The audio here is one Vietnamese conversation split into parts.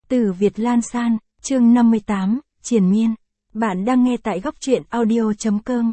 Tử Việt Lan San, chương 58, Triền Miên. Bạn đang nghe tại góc truyện audio.com.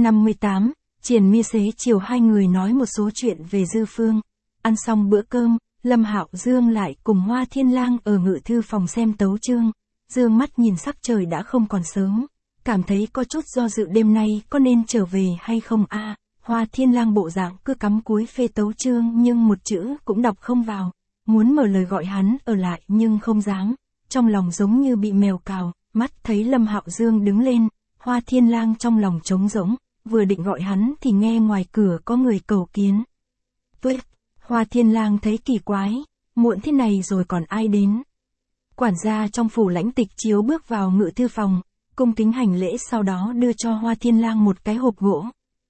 58, Triền Miên xế chiều hai người nói một số chuyện về Dư Phương. Ăn xong bữa cơm, Lâm Hạo Dương lại cùng Hoa Thiên Lang ở ngự thư phòng xem tấu chương. Dương mắt nhìn sắc trời đã không còn sớm, cảm thấy có chút do dự đêm nay có nên trở về hay không a. Hoa Thiên Lang bộ dạng cứ cắm cúi phê tấu chương nhưng một chữ cũng đọc không vào, muốn mở lời gọi hắn ở lại nhưng không dám, trong lòng giống như bị mèo cào. Mắt thấy Lâm Hạo Dương đứng lên, Hoa Thiên Lang trong lòng trống rỗng, vừa định gọi hắn thì nghe ngoài cửa có người cầu kiến. Tuyết, Hoa Thiên Lang thấy kỳ quái, muộn thế này rồi còn ai đến. Quản gia trong phủ Lãnh Tịch Chiếu bước vào ngự thư phòng, cung kính hành lễ sau đó đưa cho Hoa Thiên Lang một cái hộp gỗ.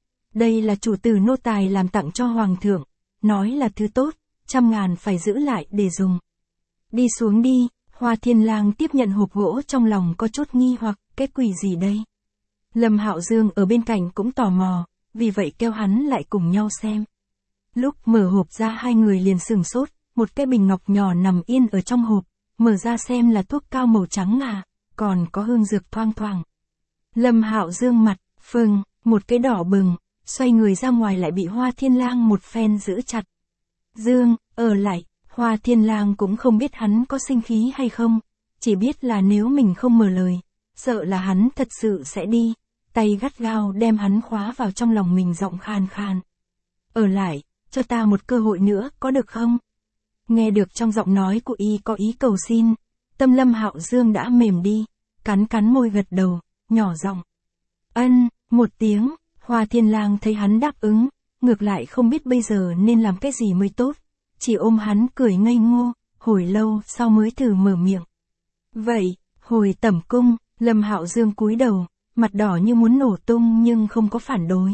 Đây là chủ tử nô tài làm tặng cho hoàng thượng, nói là thứ tốt, 100.000 phải giữ lại để dùng. Đi xuống đi. Hoa Thiên Lang tiếp nhận hộp gỗ trong lòng có chút nghi hoặc, cái quỷ gì đây? Lâm Hạo Dương ở bên cạnh cũng tò mò, vì vậy kêu hắn lại cùng nhau xem. Lúc mở hộp ra hai người liền sửng sốt, một cái bình ngọc nhỏ nằm yên ở trong hộp, mở ra xem là thuốc cao màu trắng ngà, còn có hương dược thoang thoảng. Lâm Hạo Dương mặt, phừng, một cái đỏ bừng, xoay người ra ngoài lại bị Hoa Thiên Lang một phen giữ chặt. Dương, ở lại. Hoa Thiên Lang cũng không biết hắn có sinh khí hay không, chỉ biết là nếu mình không mở lời, sợ là hắn thật sự sẽ đi, tay gắt gao đem hắn khóa vào trong lòng mình giọng khan khan. Ở lại, cho ta một cơ hội nữa có được không? Nghe được trong giọng nói của y có ý cầu xin, tâm Lâm Hạo Dương đã mềm đi, cắn cắn môi gật đầu, nhỏ giọng. Ân, một tiếng. Hoa Thiên Lang thấy hắn đáp ứng, ngược lại không biết bây giờ nên làm cái gì mới tốt. Chỉ ôm hắn cười ngây ngô, hồi lâu sau mới thử mở miệng. Vậy, hồi tẩm cung, Lâm Hạo Dương cúi đầu, mặt đỏ như muốn nổ tung nhưng không có phản đối.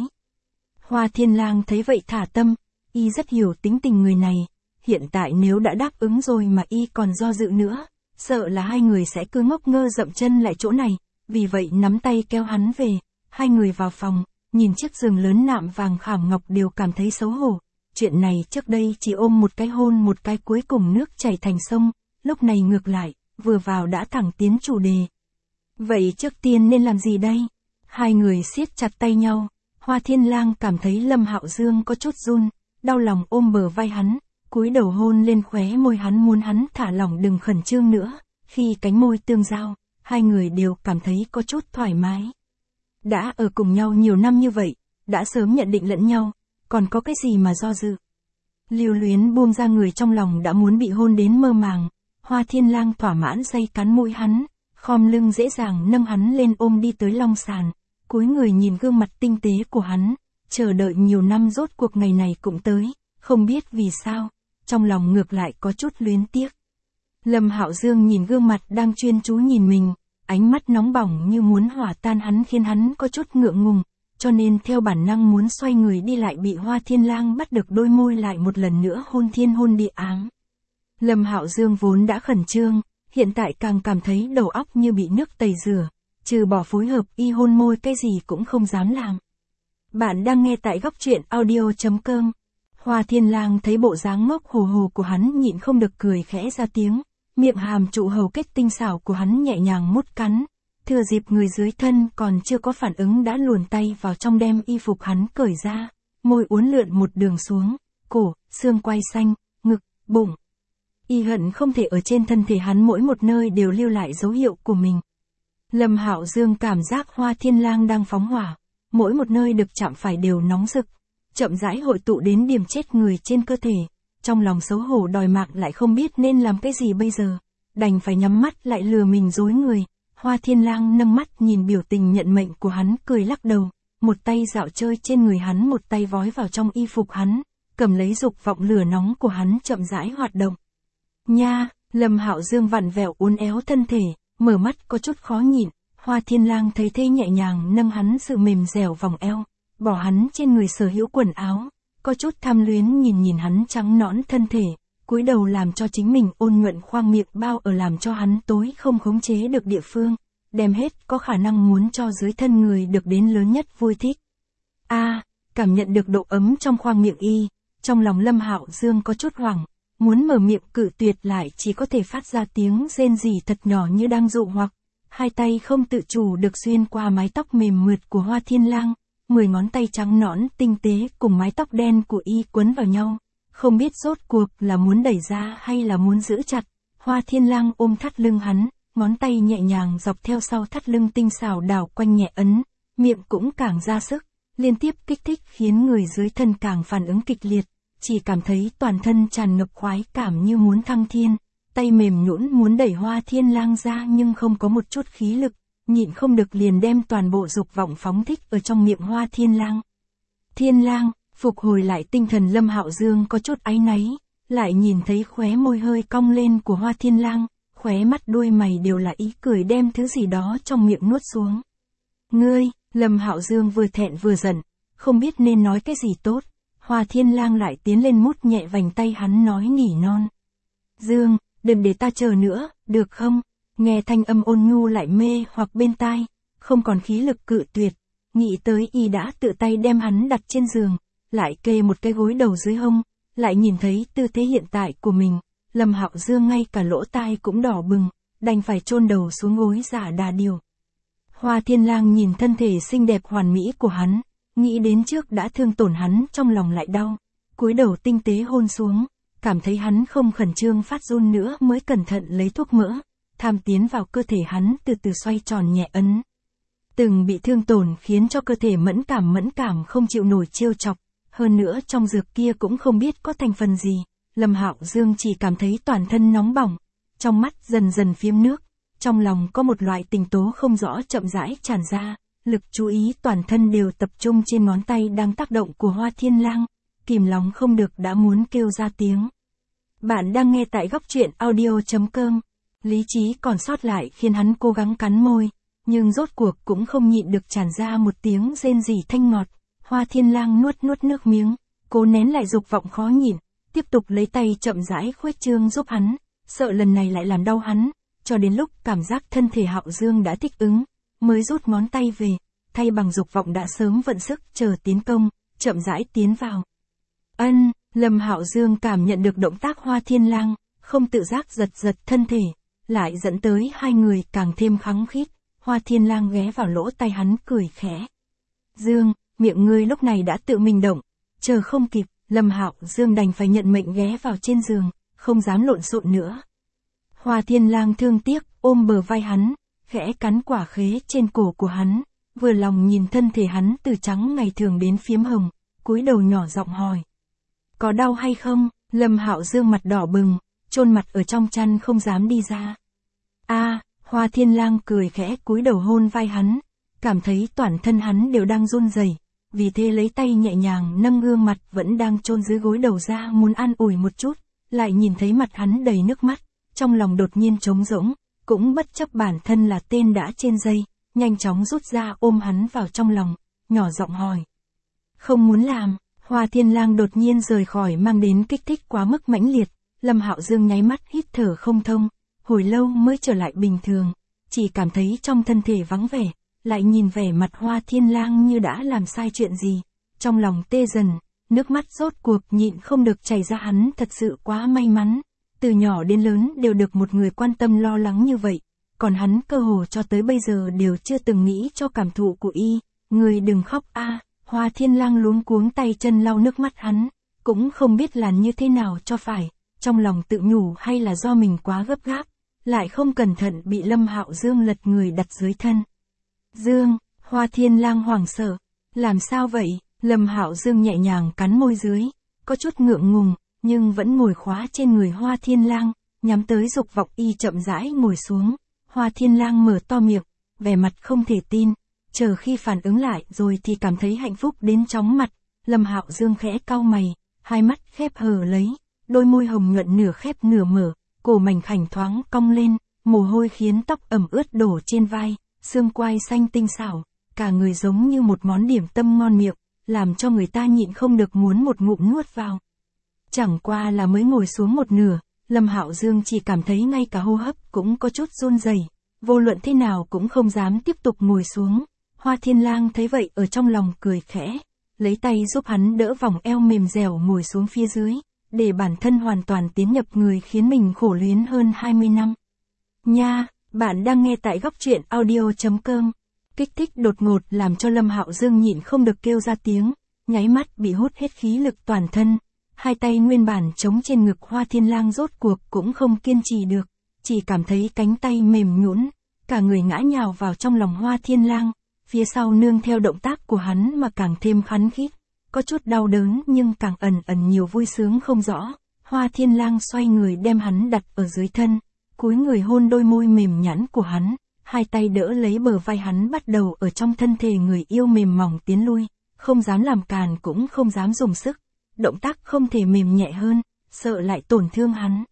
Hoa Thiên Lang thấy vậy thả tâm, y rất hiểu tính tình người này, hiện tại nếu đã đáp ứng rồi mà y còn do dự nữa, sợ là hai người sẽ cứ ngốc ngơ dậm chân lại chỗ này, vì vậy nắm tay kéo hắn về, hai người vào phòng, nhìn chiếc giường lớn nạm vàng khảm ngọc đều cảm thấy xấu hổ. Chuyện này trước đây chỉ ôm một cái hôn một cái cuối cùng nước chảy thành sông, lúc này ngược lại, vừa vào đã thẳng tiến chủ đề. Vậy trước tiên nên làm gì đây? Hai người siết chặt tay nhau, Hoa Thiên Lang cảm thấy Lâm Hạo Dương có chút run, đau lòng ôm bờ vai hắn, cúi đầu hôn lên khóe môi hắn muốn hắn thả lỏng đừng khẩn trương nữa, khi cánh môi tương giao, hai người đều cảm thấy có chút thoải mái. Đã ở cùng nhau nhiều năm như vậy, đã sớm nhận định lẫn nhau. Còn có cái gì mà do dự? Lưu luyến buông ra người trong lòng đã muốn bị hôn đến mơ màng, Hoa Thiên Lang thỏa mãn dây cắn mũi hắn, khom lưng dễ dàng nâng hắn lên ôm đi tới long sàn, cúi người nhìn gương mặt tinh tế của hắn, chờ đợi nhiều năm rốt cuộc ngày này cũng tới, không biết vì sao, trong lòng ngược lại có chút luyến tiếc. Lâm Hạo Dương nhìn gương mặt đang chuyên chú nhìn mình, ánh mắt nóng bỏng như muốn hỏa tan hắn khiến hắn có chút ngượng ngùng. Cho nên theo bản năng muốn xoay người đi lại bị Hoa Thiên Lang bắt được đôi môi lại một lần nữa hôn thiên hôn địa ám. Lâm Hạo Dương vốn đã khẩn trương, hiện tại càng cảm thấy đầu óc như bị nước tẩy rửa, trừ bỏ phối hợp y hôn môi cái gì cũng không dám làm. Bạn đang nghe tại góc truyện audio.com. Hoa Thiên Lang thấy bộ dáng ngốc hồ hồ của hắn nhịn không được cười khẽ ra tiếng, miệng hàm trụ hầu kết tinh xảo của hắn nhẹ nhàng mút cắn. Thừa dịp người dưới thân còn chưa có phản ứng đã luồn tay vào trong đem y phục hắn cởi ra, môi uốn lượn một đường xuống, cổ, xương quai xanh, ngực, bụng. Y hận không thể ở trên thân thể hắn mỗi một nơi đều lưu lại dấu hiệu của mình. Lâm Hạo Dương cảm giác Hoa Thiên Lang đang phóng hỏa, mỗi một nơi được chạm phải đều nóng rực, chậm rãi hội tụ đến điểm chết người trên cơ thể, trong lòng xấu hổ đòi mạng lại không biết nên làm cái gì bây giờ, đành phải nhắm mắt lại lừa mình dối người. Hoa Thiên Lang nâng mắt nhìn biểu tình nhận mệnh của hắn cười lắc đầu, một tay dạo chơi trên người hắn một tay vói vào trong y phục hắn, cầm lấy dục vọng lửa nóng của hắn chậm rãi hoạt động. Nha, Lâm Hạo Dương vặn vẹo uốn éo thân thể, mở mắt có chút khó nhịn, Hoa Thiên Lang thấy thế nhẹ nhàng nâng hắn sự mềm dẻo vòng eo, bỏ hắn trên người sở hữu quần áo, có chút tham luyến nhìn hắn trắng nõn thân thể. Cúi đầu làm cho chính mình ôn nhuận khoang miệng bao ở làm cho hắn tối không khống chế được địa phương, đem hết có khả năng muốn cho dưới thân người được đến lớn nhất vui thích. Cảm nhận được độ ấm trong khoang miệng y, trong lòng Lâm Hạo Dương có chút hoảng, muốn mở miệng cự tuyệt lại chỉ có thể phát ra tiếng rên rỉ thật nhỏ như đang dụ hoặc. Hai tay không tự chủ được xuyên qua mái tóc mềm mượt của Hoa Thiên Lang, 10 ngón tay trắng nõn tinh tế cùng mái tóc đen của y quấn vào nhau, không biết rốt cuộc là muốn đẩy ra hay là muốn giữ chặt. Hoa Thiên Lang ôm thắt lưng hắn, ngón tay nhẹ nhàng dọc theo sau thắt lưng tinh xảo đảo quanh nhẹ ấn, miệng cũng càng ra sức, liên tiếp kích thích khiến người dưới thân càng phản ứng kịch liệt, chỉ cảm thấy toàn thân tràn ngập khoái cảm như muốn thăng thiên. Tay mềm nhũn muốn đẩy Hoa Thiên Lang ra nhưng không có một chút khí lực, nhịn không được liền đem toàn bộ dục vọng phóng thích ở trong miệng Hoa Thiên Lang. Thiên Lang, phục hồi lại tinh thần Lâm Hạo Dương có chút áy náy, lại nhìn thấy khóe môi hơi cong lên của Hoa Thiên Lang, khóe mắt đuôi mày đều là ý cười đem thứ gì đó trong miệng nuốt xuống. Ngươi, Lâm Hạo Dương vừa thẹn vừa giận, không biết nên nói cái gì tốt. Hoa Thiên Lang lại tiến lên mút nhẹ vành tay hắn nói nỉ non. Dương, đừng để ta chờ nữa, được không? Nghe thanh âm ôn nhu lại mê hoặc bên tai, không còn khí lực cự tuyệt, nghĩ tới y đã tự tay đem hắn đặt trên giường, lại kê một cái gối đầu dưới hông, lại nhìn thấy tư thế hiện tại của mình, Lâm Hạo Dương ngay cả lỗ tai cũng đỏ bừng, đành phải chôn đầu xuống gối giả đà điều. Hoa Thiên Lang nhìn thân thể xinh đẹp hoàn mỹ của hắn, nghĩ đến trước đã thương tổn hắn trong lòng lại đau, cúi đầu tinh tế hôn xuống, cảm thấy hắn không khẩn trương phát run nữa mới cẩn thận lấy thuốc mỡ, tham tiến vào cơ thể hắn từ từ xoay tròn nhẹ ấn. Từng bị thương tổn khiến cho cơ thể mẫn cảm không chịu nổi trêu chọc, hơn nữa trong dược kia cũng không biết có thành phần gì, Lâm Hạo Dương chỉ cảm thấy toàn thân nóng bỏng, trong mắt dần dần phiếm nước, trong lòng có một loại tình tố không rõ chậm rãi tràn ra, lực chú ý toàn thân đều tập trung trên ngón tay đang tác động của Hoa Thiên Lang, kìm lòng không được đã muốn kêu ra tiếng. Bạn đang nghe tại góc truyện audio.com. Lý trí còn sót lại khiến hắn cố gắng cắn môi, nhưng rốt cuộc cũng không nhịn được tràn ra một tiếng rên rỉ thanh ngọt. Hoa Thiên Lang nuốt nước miếng, cố nén lại dục vọng khó nhịn, tiếp tục lấy tay chậm rãi khuếch trương giúp hắn, sợ lần này lại làm đau hắn, cho đến lúc cảm giác thân thể Hạo Dương đã thích ứng, mới rút ngón tay về, thay bằng dục vọng đã sớm vận sức chờ tiến công, chậm rãi tiến vào. Lâm Hạo Dương cảm nhận được động tác Hoa Thiên Lang, không tự giác giật thân thể, lại dẫn tới hai người càng thêm khăng khít. Hoa Thiên Lang ghé vào lỗ tai hắn cười khẽ. Dương, miệng ngươi lúc này đã tự mình động, chờ không kịp, Lâm Hạo Dương đành phải nhận mệnh ghé vào trên giường, không dám lộn xộn nữa. Hoa Thiên Lang thương tiếc, ôm bờ vai hắn, khẽ cắn quả khế trên cổ của hắn, vừa lòng nhìn thân thể hắn từ trắng ngày thường đến phiếm hồng, cúi đầu nhỏ giọng hỏi. Có đau hay không? Lâm Hạo Dương mặt đỏ bừng, chôn mặt ở trong chăn không dám đi ra. Hoa Thiên Lang cười khẽ cúi đầu hôn vai hắn, cảm thấy toàn thân hắn đều đang run rẩy, vì thế lấy tay nhẹ nhàng nâng gương mặt vẫn đang chôn dưới gối đầu ra muốn an ủi một chút, lại nhìn thấy mặt hắn đầy nước mắt, trong lòng đột nhiên trống rỗng, cũng bất chấp bản thân là tên đã trên dây, nhanh chóng rút ra ôm hắn vào trong lòng, nhỏ giọng hỏi. Không muốn làm. Hoa Thiên Lang đột nhiên rời khỏi mang đến kích thích quá mức mãnh liệt, Lâm Hạo Dương nháy mắt hít thở không thông, hồi lâu mới trở lại bình thường, chỉ cảm thấy trong thân thể vắng vẻ, lại nhìn vẻ mặt Hoa Thiên Lang như đã làm sai chuyện gì, trong lòng tê dần, nước mắt rốt cuộc nhịn không được chảy ra. Hắn thật sự quá may mắn, từ nhỏ đến lớn đều được một người quan tâm lo lắng như vậy, còn hắn cơ hồ cho tới bây giờ đều chưa từng nghĩ cho cảm thụ của y. Người đừng khóc a. Hoa Thiên Lang luống cuống tay chân lau nước mắt hắn, cũng không biết là như thế nào cho phải, trong lòng tự nhủ hay là do mình quá gấp gáp, lại không cẩn thận bị Lâm Hạo Dương lật người đặt dưới thân. Dương, Hoa Thiên Lang hoảng sợ, làm sao vậy? Lâm Hạo Dương nhẹ nhàng cắn môi dưới, có chút ngượng ngùng, nhưng vẫn ngồi khóa trên người Hoa Thiên Lang, nhắm tới dục vọng y chậm rãi ngồi xuống. Hoa Thiên Lang mở to miệng, vẻ mặt không thể tin. Chờ khi phản ứng lại rồi thì cảm thấy hạnh phúc đến chóng mặt, Lâm Hạo Dương khẽ cau mày, hai mắt khép hờ lấy, đôi môi hồng nhuận nửa khép nửa mở, cổ mảnh khảnh thoáng cong lên, mồ hôi khiến tóc ẩm ướt đổ trên vai, xương quai xanh tinh xảo, cả người giống như một món điểm tâm ngon miệng, làm cho người ta nhịn không được muốn một ngụm nuốt vào. Chẳng qua là mới ngồi xuống một nửa, Lâm Hạo Dương chỉ cảm thấy ngay cả hô hấp cũng có chút run rẩy, vô luận thế nào cũng không dám tiếp tục ngồi xuống. Hoa Thiên Lang thấy vậy ở trong lòng cười khẽ, lấy tay giúp hắn đỡ vòng eo mềm dẻo ngồi xuống phía dưới, để bản thân hoàn toàn tiến nhập người khiến mình khổ luyến hơn 20 năm. Nha, bạn đang nghe tại góc truyện audio.com. Kích thích đột ngột làm cho Lâm Hạo Dương nhịn không được kêu ra tiếng, nháy mắt bị hút hết khí lực toàn thân. Hai tay nguyên bản chống trên ngực Hoa Thiên Lang rốt cuộc cũng không kiên trì được, chỉ cảm thấy cánh tay mềm nhũn, cả người ngã nhào vào trong lòng Hoa Thiên Lang, phía sau nương theo động tác của hắn mà càng thêm khắn khít, có chút đau đớn nhưng càng ẩn ẩn nhiều vui sướng không rõ. Hoa Thiên Lang xoay người đem hắn đặt ở dưới thân, cúi người hôn đôi môi mềm nhẵn của hắn, hai tay đỡ lấy bờ vai hắn bắt đầu ở trong thân thể người yêu mềm mỏng tiến lui, không dám làm càn cũng không dám dùng sức, động tác không thể mềm nhẹ hơn, sợ lại tổn thương hắn.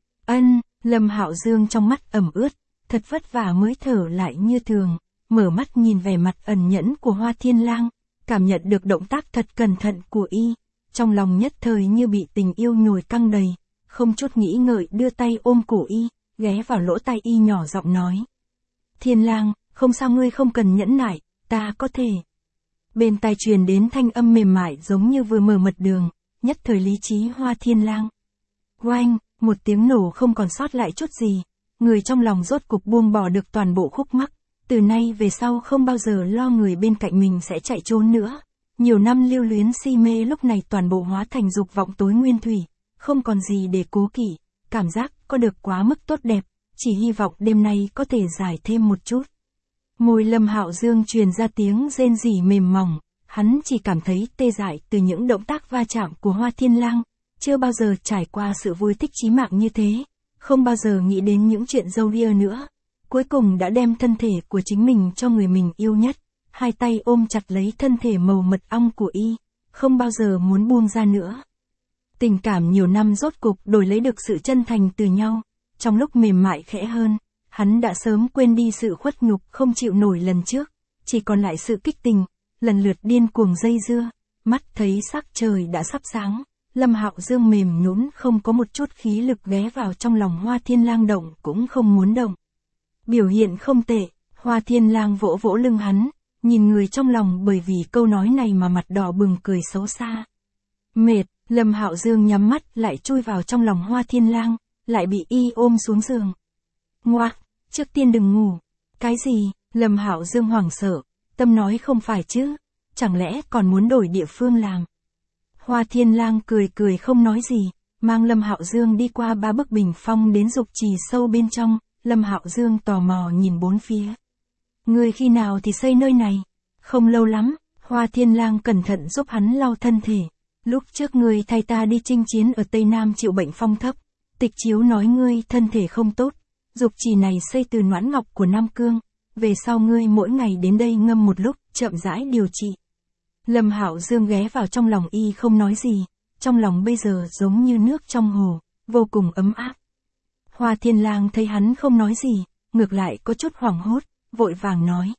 Lâm Hạo Dương trong mắt ẩm ướt, thật vất vả mới thở lại như thường, mở mắt nhìn vẻ mặt ẩn nhẫn của Hoa Thiên Lang, cảm nhận được động tác thật cẩn thận của y, trong lòng nhất thời như bị tình yêu nhồi căng đầy, không chút nghĩ ngợi đưa tay ôm cổ y, ghé vào lỗ tai y nhỏ giọng nói. Thiên Lang, không sao, ngươi không cần nhẫn nại, ta có thể. Bên tai truyền đến thanh âm mềm mại giống như vừa mở mật đường, nhất thời lý trí Hoa Thiên Lang. Oanh, một tiếng nổ không còn sót lại chút gì, người trong lòng rốt cục buông bỏ được toàn bộ khúc mắc, từ nay về sau không bao giờ lo người bên cạnh mình sẽ chạy trốn nữa. Nhiều năm lưu luyến si mê lúc này toàn bộ hóa thành dục vọng tối nguyên thủy, không còn gì để cố kỵ, cảm giác có được quá mức tốt đẹp, chỉ hy vọng đêm nay có thể dài thêm một chút. Môi Lâm Hạo Dương truyền ra tiếng rên rỉ mềm mỏng, hắn chỉ cảm thấy tê dại từ những động tác va chạm của Hoa Thiên Lang, chưa bao giờ trải qua sự vui thích chí mạng như thế, không bao giờ nghĩ đến những chuyện dâu ria nữa. Cuối cùng đã đem thân thể của chính mình cho người mình yêu nhất, hai tay ôm chặt lấy thân thể màu mật ong của y, không bao giờ muốn buông ra nữa. Tình cảm nhiều năm rốt cục đổi lấy được sự chân thành từ nhau, trong lúc mềm mại khẽ hơn, hắn đã sớm quên đi sự khuất nhục không chịu nổi lần trước, chỉ còn lại sự kích tình, lần lượt điên cuồng dây dưa, mắt thấy sắc trời đã sắp sáng, Lâm Hạo Dương mềm nhũn không có một chút khí lực ghé vào trong lòng Hoa Thiên Lang, động cũng không muốn động. Biểu hiện không tệ, Hoa Thiên Lang vỗ vỗ lưng hắn, nhìn người trong lòng bởi vì câu nói này mà mặt đỏ bừng cười xấu xa. Mệt, Lâm Hạo Dương nhắm mắt lại chui vào trong lòng Hoa Thiên Lang, lại bị y ôm xuống giường. Ngoạc, trước tiên đừng ngủ. Cái gì? Lâm Hạo Dương hoảng sợ, tâm nói không phải chứ, chẳng lẽ còn muốn đổi địa phương làm. Hoa Thiên Lang cười cười không nói gì, mang Lâm Hạo Dương đi qua 3 bức bình phong đến dục trì sâu bên trong. Lâm Hạo Dương tò mò nhìn bốn phía. Ngươi khi nào thì xây nơi này? Không lâu lắm, Hoa Thiên Lang cẩn thận giúp hắn lau thân thể. Lúc trước ngươi thay ta đi chinh chiến ở Tây Nam chịu bệnh phong thấp, tịch chiếu nói ngươi thân thể không tốt, dục trì này xây từ noãn ngọc của Nam Cương, về sau ngươi mỗi ngày đến đây ngâm một lúc, chậm rãi điều trị. Lâm Hạo Dương ghé vào trong lòng y không nói gì, trong lòng bây giờ giống như nước trong hồ, vô cùng ấm áp. Hoa Thiên Lang thấy hắn không nói gì, ngược lại có chút hoảng hốt, vội vàng nói.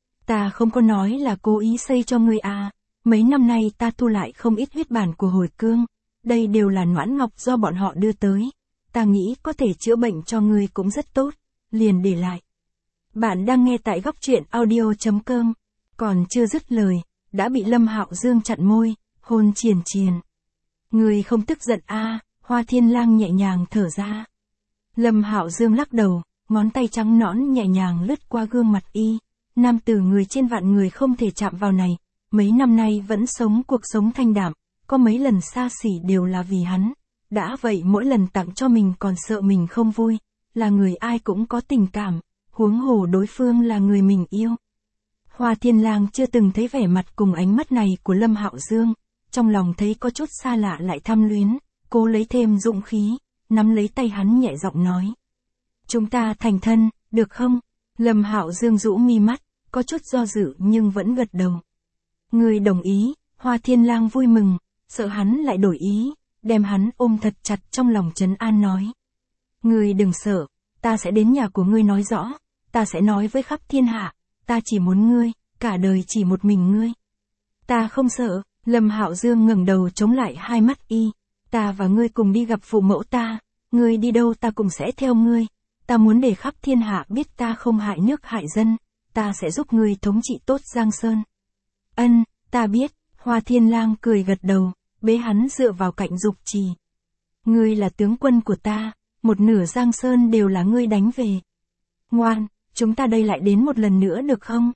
Ta không có nói là cố ý xây cho ngươi à, mấy năm nay ta thu lại không ít huyết bản của hồi cương, đây đều là noãn ngọc do bọn họ đưa tới, ta nghĩ có thể chữa bệnh cho ngươi cũng rất tốt, liền để lại. Bạn đang nghe tại góc truyện audio.com, còn chưa dứt lời, đã bị Lâm Hạo Dương chặn môi, hôn triền triền. Ngươi không tức giận à, Hoa Thiên Lang nhẹ nhàng thở ra. Lâm Hạo Dương lắc đầu, ngón tay trắng nõn nhẹ nhàng lướt qua gương mặt y, nam tử người trên vạn người không thể chạm vào này, mấy năm nay vẫn sống cuộc sống thanh đạm, có mấy lần xa xỉ đều là vì hắn, đã vậy mỗi lần tặng cho mình còn sợ mình không vui, là người ai cũng có tình cảm, huống hồ đối phương là người mình yêu. Hoa Thiên Lang chưa từng thấy vẻ mặt cùng ánh mắt này của Lâm Hạo Dương, trong lòng thấy có chút xa lạ lại tham luyến, cố lấy thêm dũng khí, nắm lấy tay hắn nhẹ giọng nói. Chúng ta thành thân, được không? Lâm Hạo Dương rũ mi mắt, có chút do dự nhưng vẫn gật đầu. Người đồng ý, Hoa Thiên Lang vui mừng, sợ hắn lại đổi ý, đem hắn ôm thật chặt trong lòng trấn an nói. Người đừng sợ, ta sẽ đến nhà của ngươi nói rõ, ta sẽ nói với khắp thiên hạ, ta chỉ muốn ngươi, cả đời chỉ một mình ngươi. Ta không sợ, Lâm Hạo Dương ngẩng đầu chống lại hai mắt y, ta và ngươi cùng đi gặp phụ mẫu ta, ngươi đi đâu ta cũng sẽ theo ngươi, ta muốn để khắp thiên hạ biết ta không hại nước hại dân, ta sẽ giúp ngươi thống trị tốt Giang Sơn. Ta biết, Hoa Thiên Lang cười gật đầu, bế hắn dựa vào cạnh dục trì. Ngươi là tướng quân của ta, một nửa Giang Sơn đều là ngươi đánh về. Ngoan, chúng ta đây lại đến một lần nữa được không?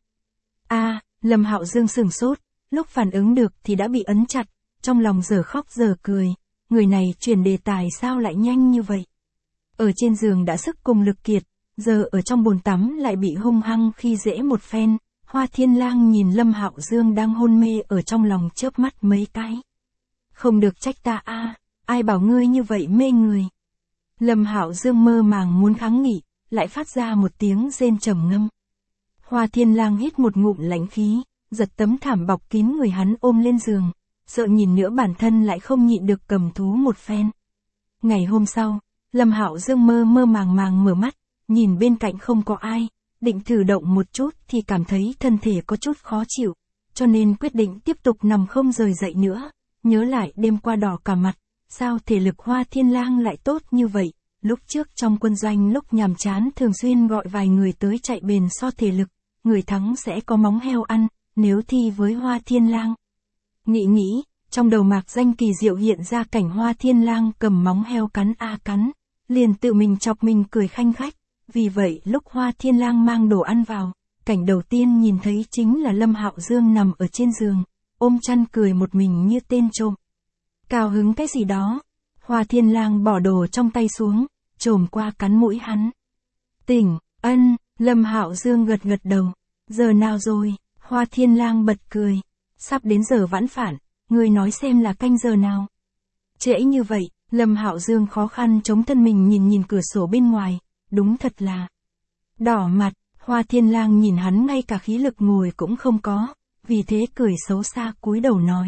Lâm Hạo Dương sửng sốt, lúc phản ứng được thì đã bị ấn chặt, trong lòng giờ khóc giờ cười, người này chuyển đề tài sao lại nhanh như vậy. Ở trên giường đã sức cùng lực kiệt, giờ ở trong bồn tắm lại bị hung hăng khi dễ một phen. Hoa Thiên Lang nhìn Lâm Hạo Dương đang hôn mê ở trong lòng chớp mắt mấy cái. Không được trách ta ai bảo ngươi như vậy mê người. Lâm Hạo Dương mơ màng muốn kháng nghị, lại phát ra một tiếng rên trầm ngâm. Hoa Thiên Lang hít một ngụm lãnh khí, giật tấm thảm bọc kín người hắn ôm lên giường, sợ nhìn nữa bản thân lại không nhịn được cầm thú một phen. Ngày hôm sau, Lâm Hạo Dương mơ màng mở mắt, nhìn bên cạnh không có ai, định thử động một chút thì cảm thấy thân thể có chút khó chịu, cho nên quyết định tiếp tục nằm không rời dậy nữa. Nhớ lại đêm qua đỏ cả mặt, sao thể lực Hoa Thiên Lang lại tốt như vậy, lúc trước trong quân doanh lúc nhàm chán thường xuyên gọi vài người tới chạy bền so thể lực, người thắng sẽ có móng heo ăn, nếu thi với Hoa Thiên Lang. Nghĩ, trong đầu Mạc Danh kỳ diệu hiện ra cảnh Hoa Thiên Lang cầm móng heo cắn, liền tự mình chọc mình cười khanh khách, vì vậy lúc Hoa Thiên Lang mang đồ ăn vào, cảnh đầu tiên nhìn thấy chính là Lâm Hạo Dương nằm ở trên giường, ôm chăn cười một mình như tên trộm. Cao hứng cái gì đó, Hoa Thiên Lang bỏ đồ trong tay xuống, chồm qua cắn mũi hắn. Tỉnh, Lâm Hạo Dương gật đầu. Giờ nào rồi? Hoa Thiên Lang bật cười. Sắp đến giờ vãn phản, ngươi nói xem là canh giờ nào? Trễ như vậy, Lâm Hạo Dương khó khăn chống thân mình nhìn cửa sổ bên ngoài, đúng thật là đỏ mặt. Hoa Thiên Lang nhìn hắn ngay cả khí lực ngồi cũng không có, vì thế cười xấu xa cúi đầu nói.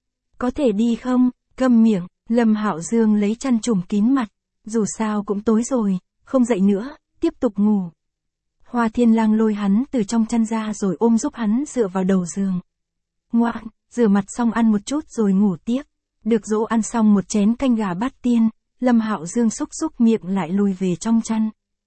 Có thể đi không? Câm miệng. Lâm Hạo Dương lấy chăn trùm kín mặt, dù sao cũng tối rồi, không dậy nữa, tiếp tục ngủ. Hoa Thiên Lang lôi hắn từ trong chăn ra rồi ôm giúp hắn dựa vào đầu giường. Ngoan, rửa mặt xong ăn một chút rồi ngủ tiếp. Được dỗ ăn xong một chén canh gà bát tiên, Lâm Hạo Dương xúc miệng lại lùi về trong chăn.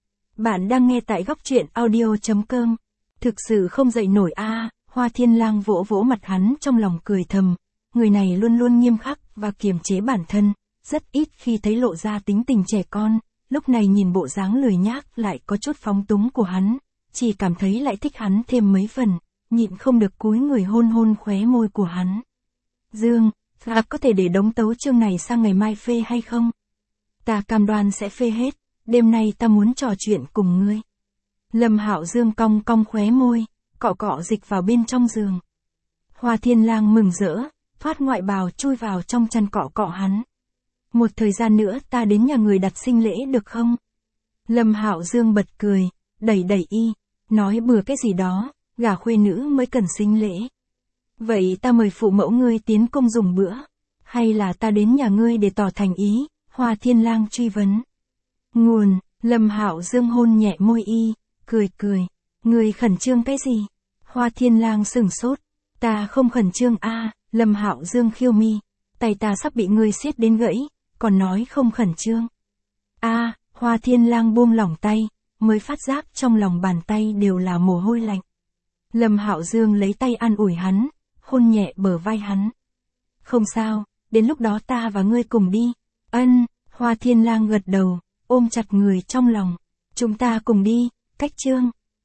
Bạn đang nghe tại góc truyện audio.com. Thực sự không dậy nổi Hoa Thiên Lang vỗ mặt hắn trong lòng cười thầm. Người này luôn luôn nghiêm khắc và kiềm chế bản thân, rất ít khi thấy lộ ra tính tình trẻ con, lúc này nhìn bộ dáng lười nhác lại có chút phóng túng của hắn, chỉ cảm thấy lại thích hắn thêm mấy phần, nhịn không được cúi người hôn khóe môi của hắn. Dương, ta có thể để đống tấu chương này sang ngày mai phê hay không? Ta cam đoan sẽ phê hết, đêm nay ta muốn trò chuyện cùng ngươi. Lâm Hạo Dương cong khóe môi, cọ dịch vào bên trong giường. Hoa Thiên Lang mừng rỡ, thoát ngoại bào chui vào trong chăn cọ hắn. Một thời gian nữa ta đến nhà người đặt sinh lễ được không? Lâm Hạo Dương bật cười, đẩy nói bừa cái gì đó, gả khuê nữ mới cần sinh lễ. Vậy ta mời phụ mẫu ngươi tiến cung dùng bữa, hay là ta đến nhà ngươi để tỏ thành ý? Hoa Thiên Lang truy vấn. Nguồn, Lâm Hạo Dương hôn nhẹ môi cười, ngươi khẩn trương cái gì? Hoa Thiên Lang sửng sốt, ta không khẩn trương Lâm Hạo Dương khiêu mi, tay ta sắp bị ngươi siết đến gãy, còn nói không khẩn trương. Hoa Thiên Lang buông lỏng tay, mới phát giác trong lòng bàn tay đều là mồ hôi lạnh. Lâm Hạo Dương lấy tay an ủi hắn, hôn nhẹ bờ vai hắn. Không sao, đến lúc đó ta và ngươi cùng đi. Hoa Thiên Lang gật đầu, ôm chặt người trong lòng. Chúng ta cùng đi, cách chương.